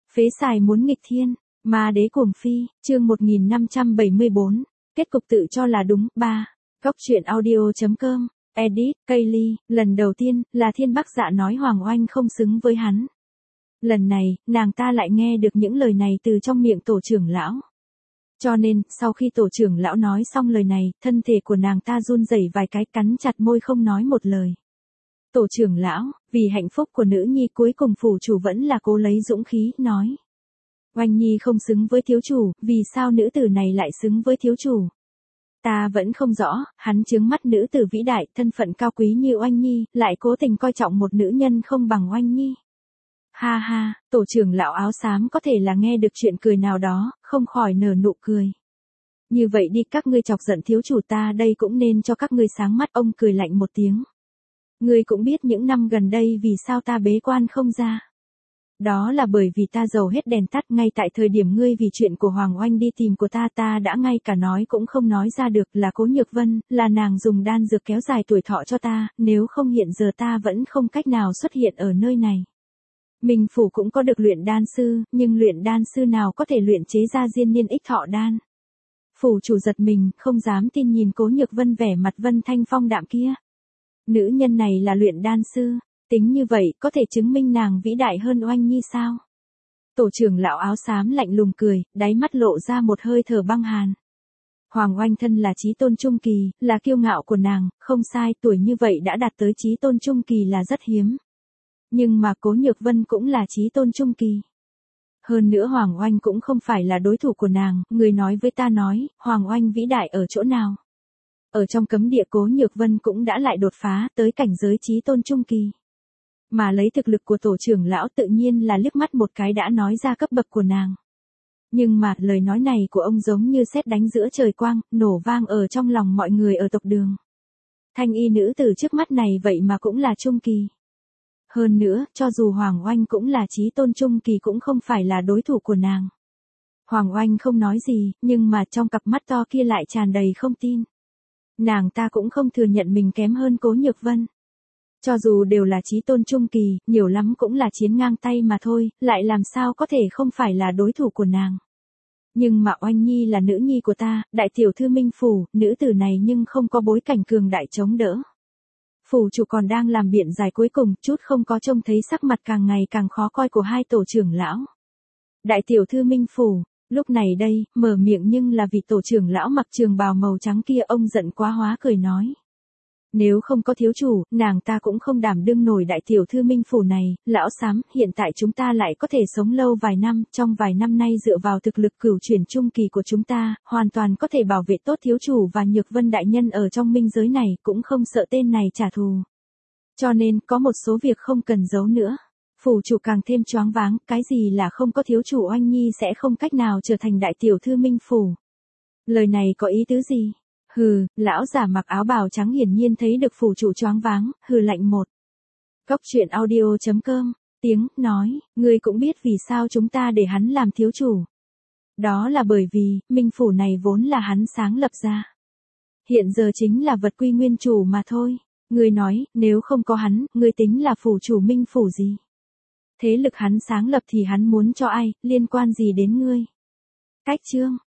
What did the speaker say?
Phế xài muốn nghịch thiên, ma đế cuồng phi, chương 1574, kết cục tự cho là đúng, 3. Góc truyện audio.com, edit, Kaylee, lần đầu tiên, là Thiên Bắc Dạ nói Hoàng Oanh không xứng với hắn. Lần này, nàng ta lại nghe được những lời này từ trong miệng tổ trưởng lão. Cho nên, sau khi tổ trưởng lão nói xong lời này, thân thể của nàng ta run rẩy vài cái, cắn chặt môi không nói một lời. Tổ trưởng lão, vì hạnh phúc của nữ nhi cuối cùng phủ chủ vẫn là cố lấy dũng khí, nói. Oanh nhi không xứng với thiếu chủ, vì sao nữ tử này lại xứng với thiếu chủ? Ta vẫn không rõ, hắn chướng mắt nữ tử vĩ đại, thân phận cao quý như Oanh nhi, lại cố tình coi trọng một nữ nhân không bằng Oanh nhi. Ha ha, tổ trưởng lão áo xám có thể là nghe được chuyện cười nào đó, không khỏi nở nụ cười. Như vậy đi, các ngươi chọc giận thiếu chủ ta đây cũng nên cho các ngươi sáng mắt. Ông cười lạnh một tiếng. Ngươi cũng biết những năm gần đây vì sao ta bế quan không ra. Đó là bởi vì ta dầu hết đèn tắt, ngay tại thời điểm ngươi vì chuyện của Hoàng Oanh đi tìm của ta đã ngay cả nói cũng không nói ra được, là Cố Nhược Vân, là nàng dùng đan dược kéo dài tuổi thọ cho ta, nếu không hiện giờ ta vẫn không cách nào xuất hiện ở nơi này. Minh phủ cũng có được luyện đan sư, nhưng luyện đan sư nào có thể luyện chế ra diên niên ích thọ đan. Phủ chủ giật mình, không dám tin nhìn Cố Nhược Vân vẻ mặt Vân Thanh phong đạm kia. Nữ nhân này là luyện đan sư, tính như vậy có thể chứng minh nàng vĩ đại hơn Oanh nhi sao? Tổ trưởng lão áo xám lạnh lùng cười, đáy mắt lộ ra một hơi thở băng hàn. Hoàng Oanh thân là chí tôn trung kỳ, là kiêu ngạo của nàng, không sai, tuổi như vậy đã đạt tới chí tôn trung kỳ là rất hiếm. Nhưng mà Cố Nhược Vân cũng là chí tôn trung kỳ. Hơn nữa Hoàng Oanh cũng không phải là đối thủ của nàng, người nói với ta nói, Hoàng Oanh vĩ đại ở chỗ nào? Ở trong cấm địa Cố Nhược Vân cũng đã lại đột phá tới cảnh giới chí tôn trung kỳ. Mà lấy thực lực của tổ trưởng lão tự nhiên là liếc mắt một cái đã nói ra cấp bậc của nàng. Nhưng mà lời nói này của ông giống như sét đánh giữa trời quang, nổ vang ở trong lòng mọi người ở tộc Đường. Thanh y nữ tử trước mắt này vậy mà cũng là trung kỳ. Hơn nữa, cho dù Hoàng Oanh cũng là chí tôn trung kỳ cũng không phải là đối thủ của nàng. Hoàng Oanh không nói gì, nhưng mà trong cặp mắt to kia lại tràn đầy không tin. Nàng ta cũng không thừa nhận mình kém hơn Cố Nhược Vân. Cho dù đều là chí tôn trung kỳ, nhiều lắm cũng là chiến ngang tay mà thôi, lại làm sao có thể không phải là đối thủ của nàng. Nhưng mà Oanh nhi là nữ nhi của ta, đại tiểu thư Minh phủ, nữ tử này nhưng không có bối cảnh cường đại chống đỡ. Phủ chủ còn đang làm biện giải cuối cùng, chút không có trông thấy sắc mặt càng ngày càng khó coi của hai tổ trưởng lão. Đại tiểu thư Minh phủ, lúc này đây, mở miệng nhưng là vì tổ trưởng lão mặc trường bào màu trắng kia, ông giận quá hóa cười nói. Nếu không có thiếu chủ, nàng ta cũng không đảm đương nổi đại tiểu thư Minh phủ này, lão xám, hiện tại chúng ta lại có thể sống lâu vài năm, trong vài năm nay dựa vào thực lực cửu chuyển trung kỳ của chúng ta, hoàn toàn có thể bảo vệ tốt thiếu chủ và Nhược Vân đại nhân ở trong minh giới này, cũng không sợ tên này trả thù. Cho nên, có một số việc không cần giấu nữa. Phủ chủ càng thêm choáng váng, cái gì là không có thiếu chủ Oanh nhi sẽ không cách nào trở thành đại tiểu thư Minh phủ. Lời này có ý tứ gì? Hừ, lão giả mặc áo bào trắng hiển nhiên thấy được phủ chủ choáng váng, hừ lạnh một. Góc truyện audio.com, tiếng, nói, ngươi cũng biết vì sao chúng ta để hắn làm thiếu chủ. Đó là bởi vì, Minh phủ này vốn là hắn sáng lập ra. Hiện giờ chính là vật quy nguyên chủ mà thôi. Ngươi nói, nếu không có hắn, ngươi tính là phủ chủ Minh phủ gì? Thế lực hắn sáng lập thì hắn muốn cho ai, liên quan gì đến ngươi? Cách chương.